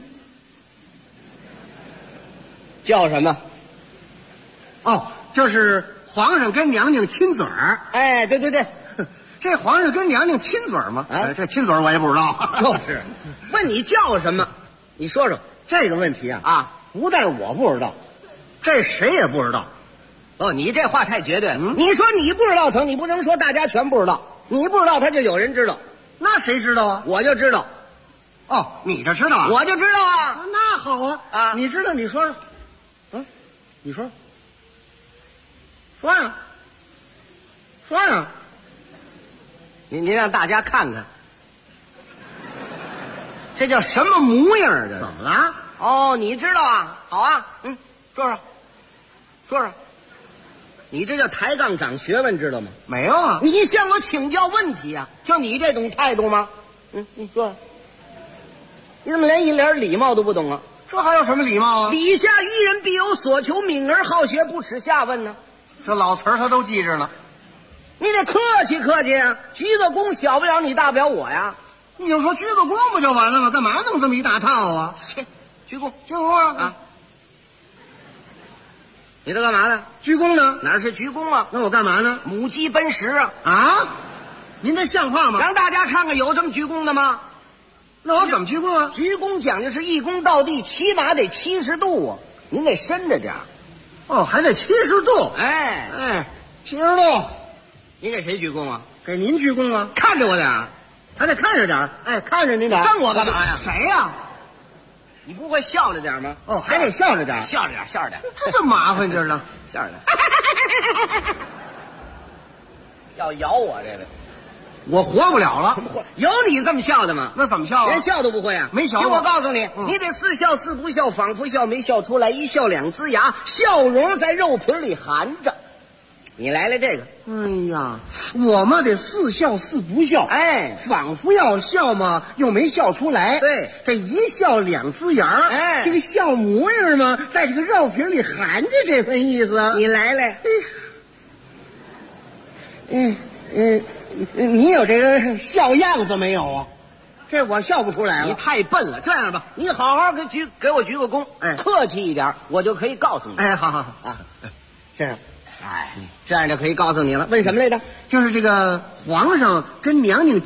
叫什么？ 哦，就是皇上跟娘娘亲嘴儿。 哎，对对对。 这皇上跟娘娘亲嘴吗？这亲嘴我也不知道。 就是问你叫什么，你说说这个问题啊！不但我不知道，这谁也不知道。 哦，你这话太绝对了。你说你不知道成，你不能说大家全不知道。你不知道，他就有人知道。 那谁知道啊？ 我就知道。 哦，你就知道啊？ 我就知道啊。 那好啊！你知道，你说说。你说。说呀。说呀。 您让大家看看，这叫什么模样啊？这怎么了？ 哦，你知道啊？好啊，说说，说说，你这叫抬杠长学问，知道吗？ 没有啊！ 你向我请教问题啊？就你这种态度吗？你说说，你怎么连一点礼貌都不懂啊？ 这还有什么礼貌啊？ 礼下于人必有所求，敏而好学，不耻下问呢。 这老词儿他都记着呢。 你得客气客气啊！鞠个躬，小不了你，大不了我呀。 你就说鞠个躬不就完了吗？干嘛弄这么一大套啊？ 鞠躬， 鞠躬啊！ 你这干嘛呢？ 鞠躬呢？ 哪是鞠躬啊？ 那我干嘛呢？ 母鸡奔食啊！ 啊！您这像话吗？ 让大家看看有这么鞠躬的吗？ 那我怎么鞠躬啊？ 鞠躬讲究是一躬到地，起码得70度啊！您得伸着点儿。 哦，还得70度。 哎 ，70度。 你给谁鞠躬啊？ 给您鞠躬啊！ 看着我点儿， 还得看着点儿。哎，看着您点儿。 瞪我干嘛呀？ 谁呀？ 你不会笑着点吗？ 哦，还得笑着点。 笑着点，笑着点。 这麻烦劲儿了。 笑着点。要咬我这个， 我活不了了。 有你这么笑的吗？ 那怎么笑啊？ 连笑都不会啊？ 没笑过。 听我告诉你，你得似笑似不笑，仿佛笑没笑出来，一笑两呲牙，笑容在肉皮里含着。你来了这个。 哎呀，我嘛得似笑似不笑， 哎， 仿佛要笑嘛，又没笑出来。 对， 这一笑两呲牙， 哎， 这个笑模样嘛，在这个肉皮里含着这份意思。 你来了。 你有这个笑样子没有啊？这我笑不出来了。 你太笨了。这样吧，你好好给我鞠个躬， 哎， 客气一点，我就可以告诉你。 哎，好啊，这样。 哎，这样就可以告诉你了。问什么来着？ 就是这个皇上跟娘娘。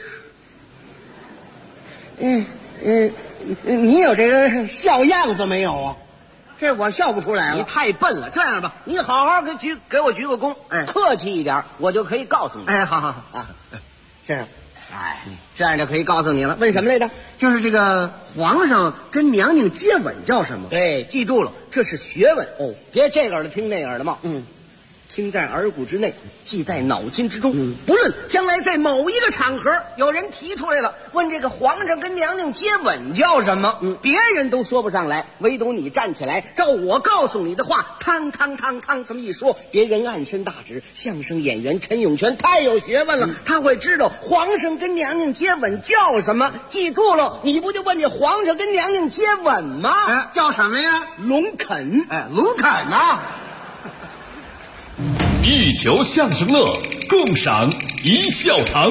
你有这个笑样子没有啊？这我笑不出来了。 你太笨了。这样吧，你好好给我鞠个躬， 哎， 客气一点，我就可以告诉你。 哎，好啊，这样。 哎，这样就可以告诉你了。问什么来着？ 就是这个皇上跟娘娘接吻叫什么？ 对，记住了，这是学问哦，别这个耳朵听那个耳朵冒。听在耳骨之内，记在脑筋之中。不论将来在某一个场合，有人提出来了，问这个皇上跟娘娘接吻叫什么？别人都说不上来，唯独你站起来，照我告诉你的话，汤汤汤汤这么一说，别人暗伸大指。相声演员陈永泉太有学问了，他会知道皇上跟娘娘接吻叫什么。记住了，你不就问这皇上跟娘娘接吻吗？ 哎，叫什么呀？ 龙肯。 哎，龙肯啊！ 欲求相声乐，共赏一笑堂。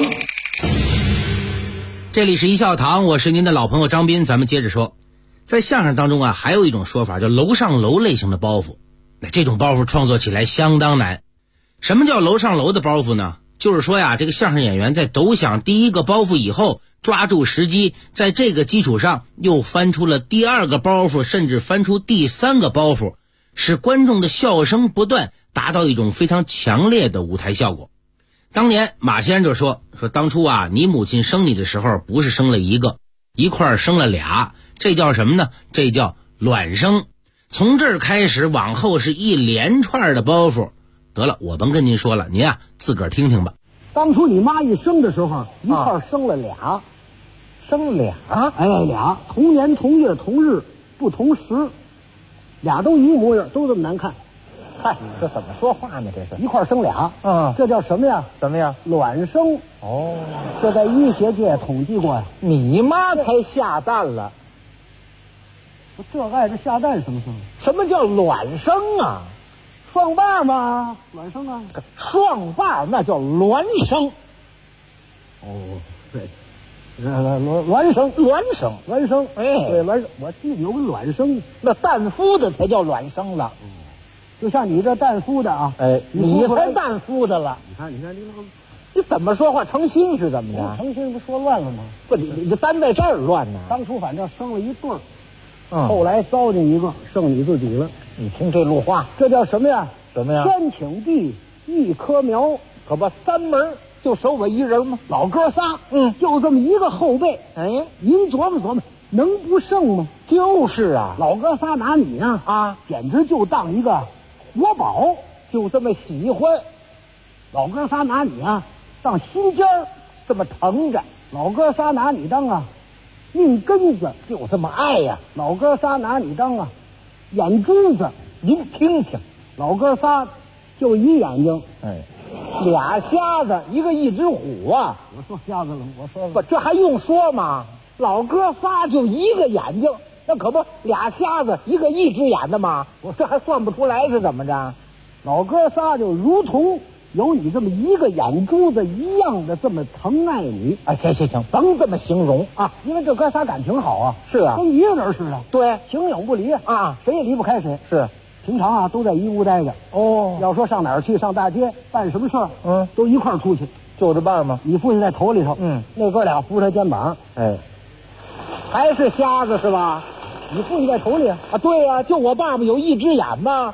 这里是一笑堂，我是您的老朋友张斌。咱们接着说，在相声当中啊，还有一种说法叫楼上楼类型的包袱。那这种包袱创作起来相当难。什么叫楼上楼的包袱呢？就是说呀，这个相声演员在抖响第一个包袱以后，抓住时机，在这个基础上又翻出了第二个包袱，甚至翻出第三个包袱，使观众的笑声不断，达到一种非常强烈的舞台效果。当年马先生就说当初啊，你母亲生你的时候不是生了一个，一块生了俩，这叫什么呢？这叫卵生。从这儿开始往后是一连串的包袱。得了，我甭跟您说了，您啊自个儿听听吧。 当初你妈一生的时候，一块生了俩，哎，俩同年同月同日不同时，俩都一模样，都这么难看。 嗨，这怎么说话呢？这是一块生俩，这叫什么呀？ 什么呀？ 卵生。 哦， 这在医学界统计过呀。 你妈才下蛋了， 这碍着下蛋什么事？ 什么叫卵生啊？ 双瓣嘛，卵生啊。 双瓣那叫孪生。 哦，对，孪生。哎，对，孪生。我记得有个卵生， 那蛋孵的才叫卵生了。 就像你这蛋孵的啊， 哎，你才蛋孵的了。 你看， 你怎么说话成心是怎么着？ 成心不说乱了吗？ 不，你单在这儿乱呢。 当初反正生了一对儿，后来糟践一个，剩你自己了。 你听这路话， 这叫什么呀？ 什么呀？ 天请地，一棵苗， 可不三门就守我一人吗？ 老哥仨，就这么一个后辈。 哎， 您琢磨琢磨，能不剩吗？ 就是啊， 老哥仨拿你啊，简直就当一个国宝， 就这么喜欢。 老哥仨拿你啊当心尖儿， 这么疼着。 老哥仨拿你当命根子， 就这么爱呀。 老哥仨拿你当眼珠子， 您听听， 老哥仨就一眼睛， 哎，俩瞎子，一个一只虎啊！ 我说瞎子了，我说不，这还用说吗？老哥仨就一个眼睛，那可不俩瞎子，一个一只眼的吗？我这还算不出来是怎么着？ 老哥仨就如同有你这么一个眼珠子一样的这么疼爱你。 哎，行，甭这么形容啊， 因为这哥仨感情好啊。 是啊， 跟一个人似的。 对， 形影不离啊， 谁也离不开谁。 是， 平常都在一屋待着。 哦， 要说上哪儿去，上大街办什么事儿，都一块儿出去， 就这伴吗？ 你父亲在头里头，那哥俩扶他肩膀， 哎，还是瞎子是吧？ 你父亲在头里啊？ 对呀，就我爸爸有一只眼嘛。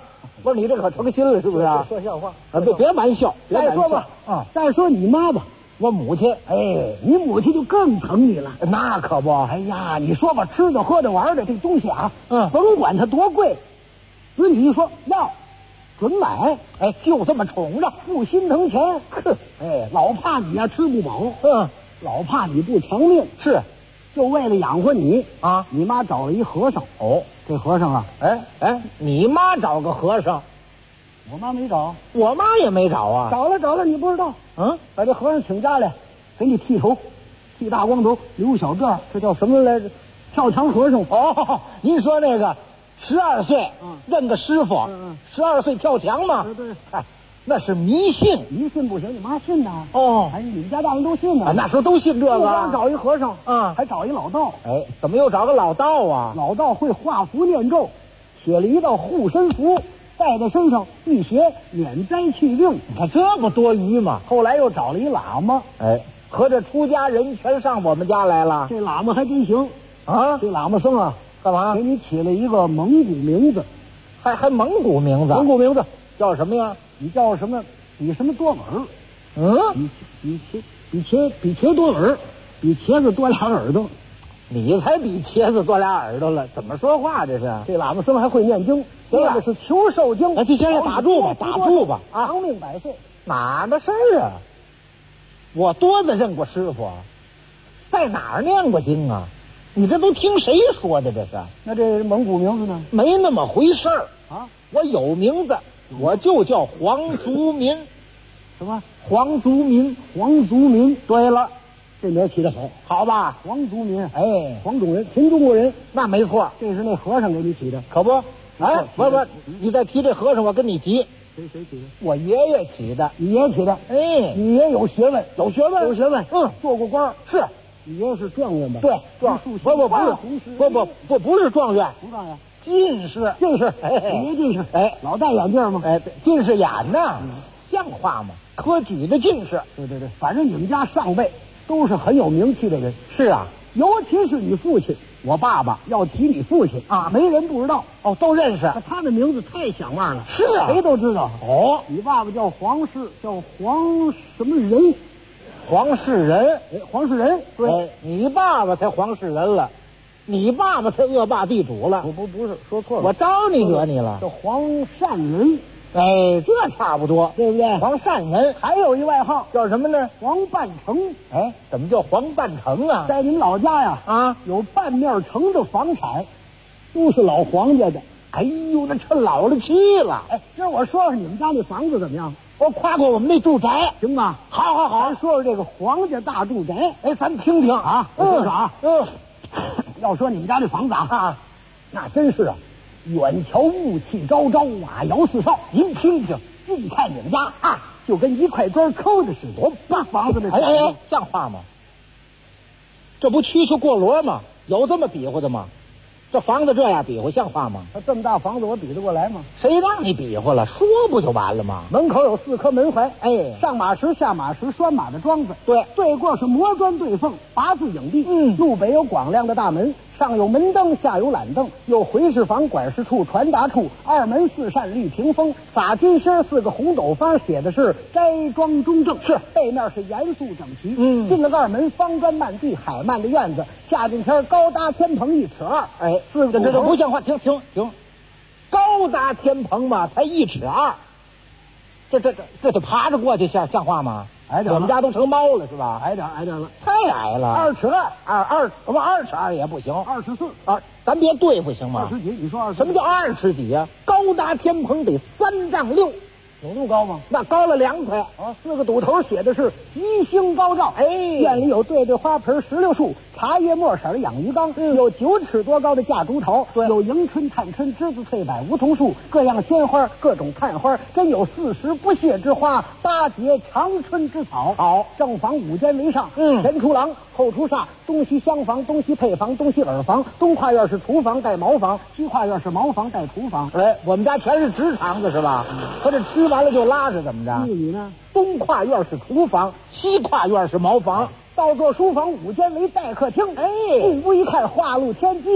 不是你这可成心了是不是？ 说笑话啊，别玩笑， 再说吧，再说你妈吧， 我母亲， 哎，你母亲就更疼你了。 那可不， 哎呀，你说吧，吃的喝的玩的这东西啊，甭管它多贵，只你一说要，准买， 哎，就这么宠着， 不心疼钱， 哼， 哎，老怕你呀吃不饱，老怕你不长命， 是， 就为了养活你啊， 你妈找了一和尚。 哦， 这和尚啊， 哎，你妈找个和尚， 我妈没找， 我妈也没找啊， 找了，你不知道，把这和尚请家来，给你剃头，剃大光头，留小辫，这叫什么来着？跳墙和尚。 哦，您说那个12岁认个师傅，12岁跳墙嘛？ 对， 哎，那是迷信， 迷信不行，你妈信呐。 哦， 哎，你们家大人都信呐。 那时候都信这个。 不光找一和尚，还找一老道。 哎，怎么又找个老道啊？ 老道会画符念咒，写了一道护身符，带在身上辟邪免灾去病。 你看这不多余吗？ 后来又找了一喇嘛， 哎，合着出家人全上我们家来了。 这喇嘛还真行啊！ 这喇嘛僧啊， 干嘛？ 给你起了一个蒙古名字， 还蒙古名字？ 蒙古名字叫什么呀？ 你叫什么？比什么多耳？比茄多耳，比茄子多俩耳朵。 你才比茄子多俩耳朵了，怎么说话这是？ 这喇嘛僧还会念经，念的是求寿经。 哎，这先打住吧， 啊！长命百岁， 哪的事儿啊？我多的认过师傅，在哪儿念过经啊？你这都听谁说的？这是？ 那这蒙古名字呢？ 没那么回事儿啊！ 我有名字，我就叫黄族民。 什么？ 黄族民？ 黄族民。 对了， 这名起得好， 好吧？ 黄族民， 哎， 黄种人，纯中国人， 那没错。 这是那和尚给你起的， 可不？哎，不，你再提这和尚，我跟你急。 谁起的？ 我爷爷起的。 你爷起的？ 哎， 你爷有学问， 有学问。 做过官。 是。 你爷是状元吧？ 对，状元。不是状元， 不状元， 进士。 你爷进士。哎，老戴眼镜吗？ 哎，近视眼呐，像话吗？科举的进士。 对，反正你们家上辈都是很有名气的人。 是啊， 尤其是你父亲，我爸爸要提你父亲啊，没人不知道哦，都认识。 他的名字太响亮了。 是啊， 谁都知道。 哦， 你爸爸叫黄氏，叫黄什么人？ 黄世仁。 黄世仁。 对，你爸爸才黄世仁了，你爸爸才恶霸地主了。 不是，说错了。 我招你惹你了？ 叫黄善人。 哎，这差不多， 对不对？ 黄善人还有一外号叫什么呢？ 黄半城。 哎，怎么叫黄半城啊？ 在你们老家呀，有半面城的房产，都是老黄家的。 哎呦，那趁老了气了。 哎，今儿我说说你们家那房子怎么样？ 我夸过我们那住宅， 行吗？ 好， 咱说说这个黄家大住宅。 哎，咱听听啊， 我说说啊，要说你们家这房子啊，那真是啊，远瞧雾气昭昭，瓦窑四少。您听听，一看你们家啊，就跟一块砖抠的似的，多棒房子的。 哎，像话吗？这不蛐蛐过箩吗？有这么比划的吗？这房子这样比划像话吗？ 这么大房子我比得过来吗？ 谁让你比划了？说不就完了吗？ 门口有4颗门槐， 哎， 上马石、下马石拴马的桩子， 对， 对过是磨砖对缝，8字影壁。路北有广亮的大门，上有门灯，下有懒凳，有回事房、管事处、传达处，2门4扇绿屏风，撒金星4个红斗方，写的是斋庄中正。是，背面是严肃整齐。进了2门，方砖漫地，海漫的院子，夏天天高搭天棚1尺2。哎，4个这不像话！停，高搭天棚嘛，才1尺2，这得爬着过去，像话吗？ 矮点， 我们家都成猫了是吧？ 矮点了， 太矮了。 2尺2， 不2尺2也不行 ，24 啊，咱别对付行吗？ 20几，你说20？ 什么叫2尺几啊？高搭天棚得3丈6。 有那么高吗？ 那高了2块啊！4个堵头写的是吉星高照。 哎， 院里有对花盆16树，茶叶墨色的养鱼缸，有9尺多高的架竹桃，有迎春、探春、栀子、翠柏、梧桐树，各样鲜花，各种探花，真有40不谢之花，8节长春之草。好，正房5间为上，前出廊，后出煞，东西厢房，东西配房，东西耳房，东跨院是厨房带茅房，西跨院是茅房带厨房。 哎，我们家全是直肠子是吧？可这吃完了就拉着怎么着？ 你呢？ 东跨院是厨房，西跨院是茅房， 倒座书房5间为待客厅。哎，进屋一看，画露天机，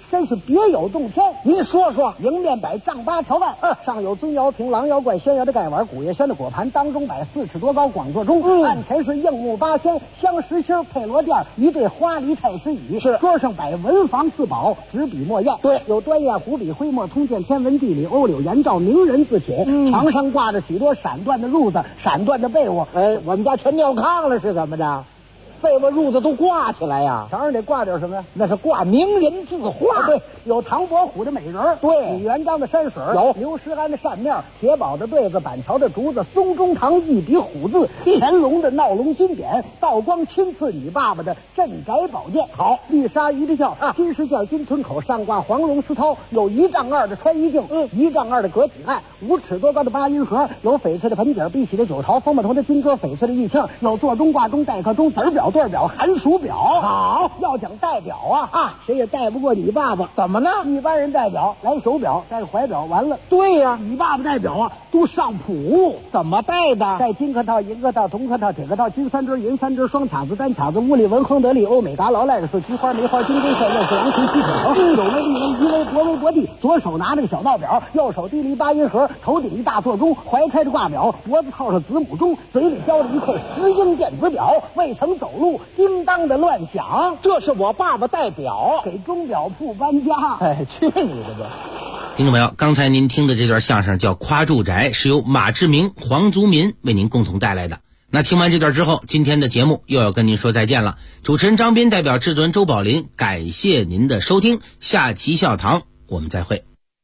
真是别有洞天。您说说，迎面摆丈8条半，上有尊窑瓶、狼窑罐、宣窑的盖碗、古叶轩的果盘，当中摆4尺多高广座钟，案前是硬木8仙、香石心配罗垫，一对花梨太师椅，是桌上摆文房四宝，纸笔墨砚，对，有端砚、湖笔、徽墨、通鉴、天文地理、欧柳颜照、名人字帖，墙上挂着许多闪缎的褥子、闪缎的被窝。 我们家全尿炕了是怎么着？被窝褥子都挂起来呀， 墙上得挂点什么呀？ 那是挂名人字画。 对，有唐伯虎的美人， 对， 李元璋的山水， 有刘诗安的扇面，铁宝的对子，板桥的竹子，松中堂一笔虎字，乾隆的闹龙金匾，道光亲赐你爸爸的镇宅宝剑。好，绿纱鱼皮鞘，金石件金吞口，上挂黄龙丝绦，有1丈2的穿衣镜，1丈2的隔体案，5尺多高的8音盒，有翡翠的盆景，碧玺的酒槽，风马头的金鸽，翡翠的玉磬，有座钟、挂钟、待客钟、子儿表、对表、寒暑表。好，要讲代表谁也带不过你爸爸。 怎么呢？ 一般人代表来手表，带个怀表，完了。 对呀， 你爸爸代表都上谱。 怎么带的？ 带金客套、银客套、铜客套、铁客套，金3只、银3只，双卡子、单卡子，乌利文、亨德利、欧美达、劳莱克斯、菊花、梅花、金龟赛、乐视、狼群、西铁城，有为利为夷为博为博地。左手拿着个小闹表，右手提了一8音盒，头顶一大座钟，怀揣着挂表，脖子套上子母钟，嘴里叼着一块10英电子表，未曾走路，叮当的乱响。 这是我爸爸代表， 给钟表铺搬家。 去你的吧！ 听众朋友，刚才您听的这段相声叫《夸住宅》，是由马志明、黄族民为您共同带来的。那听完这段之后，今天的节目又要跟您说再见了。主持人张斌代表制作人周宝林，感谢您的收听，下期笑堂我们再会。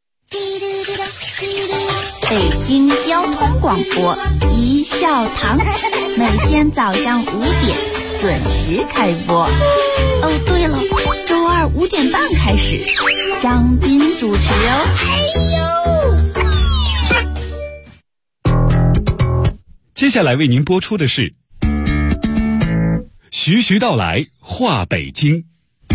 北京交通广播一笑堂，每天早上5点准时开播。哦，对了，周2 5点半开始，张斌主持哦。 接下来为您播出的是徐徐道来话北京。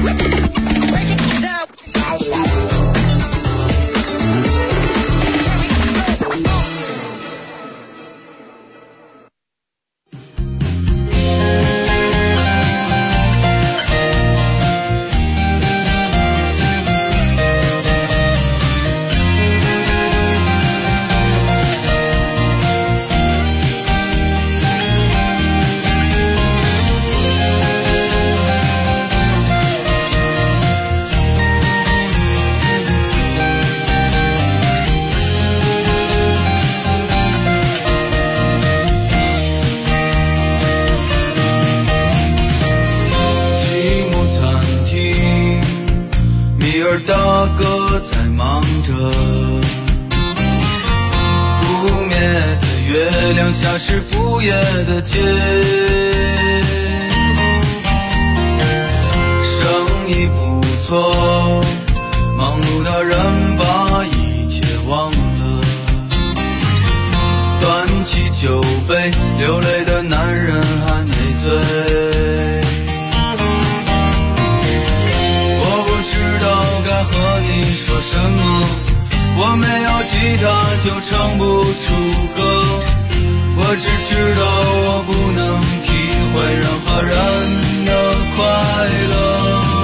大哥在忙着，不灭的月亮下是不夜的街，生意不错，忙碌的人把一切忘了，端起酒杯，流泪的男人还没醉。和你说什么？我没有吉他就唱不出歌，我只知道我不能体会任何人的快乐。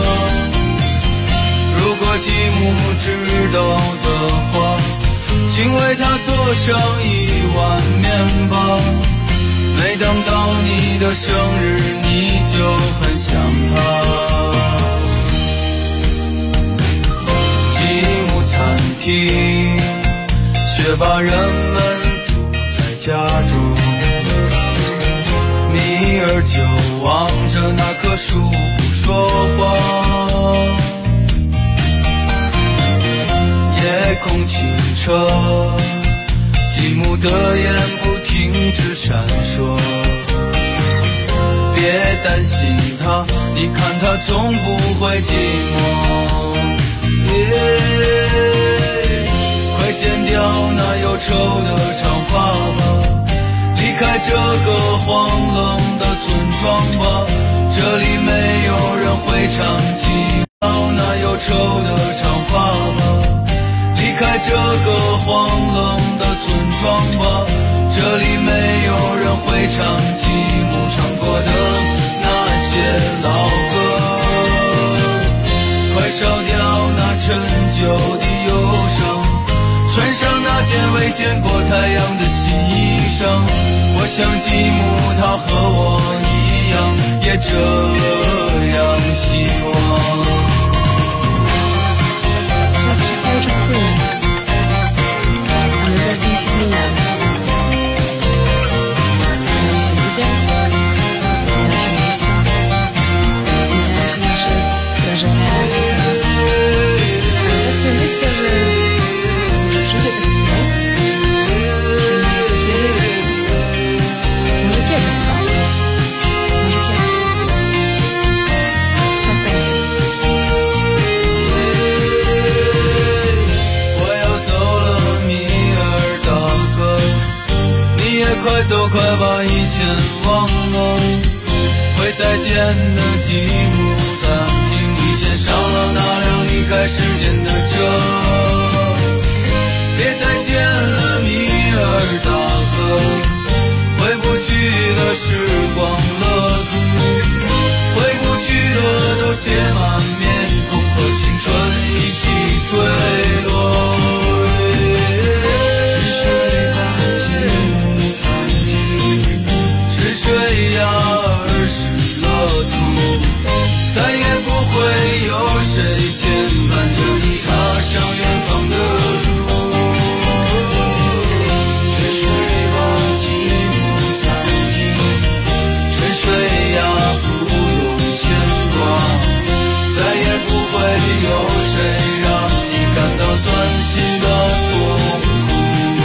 如果继母知道的话，请为她做上1碗面包。每当到你的生日，你就很想她。餐厅，却把人们堵在家中。米儿就望着那棵树不说话。夜空清澈，继母的眼不停止闪烁。别担心他，你看他总不会寂寞。快剪掉那忧愁的长发吧，离开这个荒冷的村庄吧，这里没有人会唱起那忧愁的长发吧，离开这个荒冷的村庄吧，这里没有人会唱继母唱过的那些老歌，快烧掉那陈旧的忧伤，穿上那件未见过太阳的新衣裳。我想吉姆他和我一样，也这样希望。快走快把以前忘了，会再见的吉姆餐厅里先上了那辆离开时间的车。别再见了米尔大哥，回不去的时光乐土，回不去的都写满面孔，和青春一起坠落。水呀，儿时乐土，再也不会有谁牵绊着你踏上远方的路。沉睡吧，吉姆餐厅，沉睡呀，不用牵挂，再也不会有谁让你感到钻心的痛苦。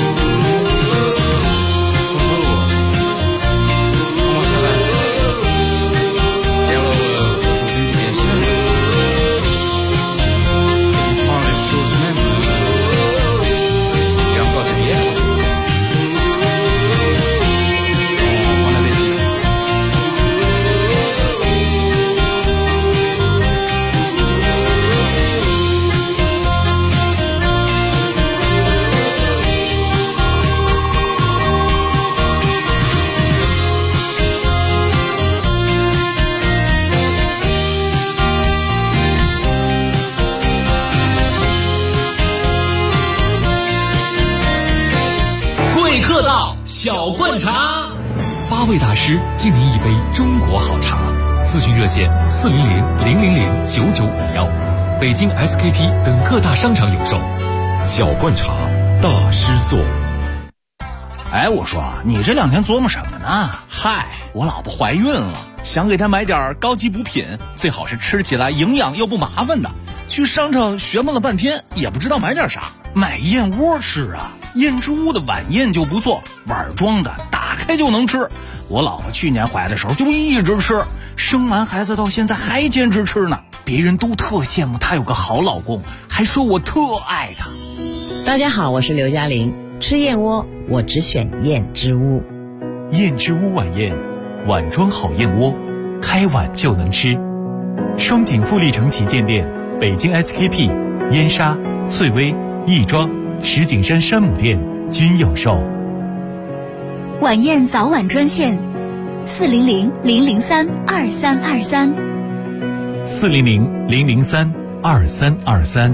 小灌茶，8位大师敬您一杯中国好茶。咨询热线400-000-9951，北京 SKP 等各大商场有售。 小灌茶，大师做。 哎，我说你这2天琢磨什么呢？嗨，我老婆怀孕了，想给她买点高级补品，最好是吃起来营养又不麻烦的。去商场学摸了半天，也不知道买点啥。买燕窝吃啊，燕之屋的晚宴就不错，碗装的，打开就能吃。我老婆去年怀的时候就一直吃，生完孩子到现在还坚持吃呢。别人都特羡慕她有个好老公，还说我特爱她。 大家好，我是刘嘉玲。吃燕窝，我只选燕之屋。 燕之屋晚宴，碗装好燕窝，开碗就能吃。双井富力城旗舰店，北京 SKP、燕莎、翠微、亦庄、石景山山姆店均有售。 晚宴早晚专线：400-003-2323。 400-003-2323。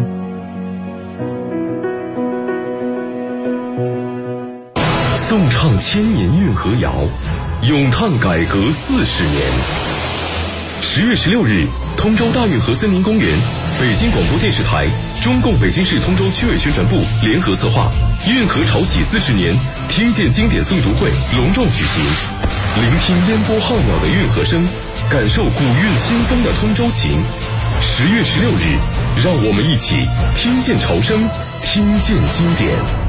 颂唱千年运河谣，咏叹改革40年。10月16日，通州大运河森林公园，北京广播电视台、中共北京市通州区委宣传部联合策划运河潮起40年听见经典诵读会隆重举行，聆听烟波浩渺的运河声，感受古韵新风的通州情。10月16日，让我们一起听见潮声，听见经典。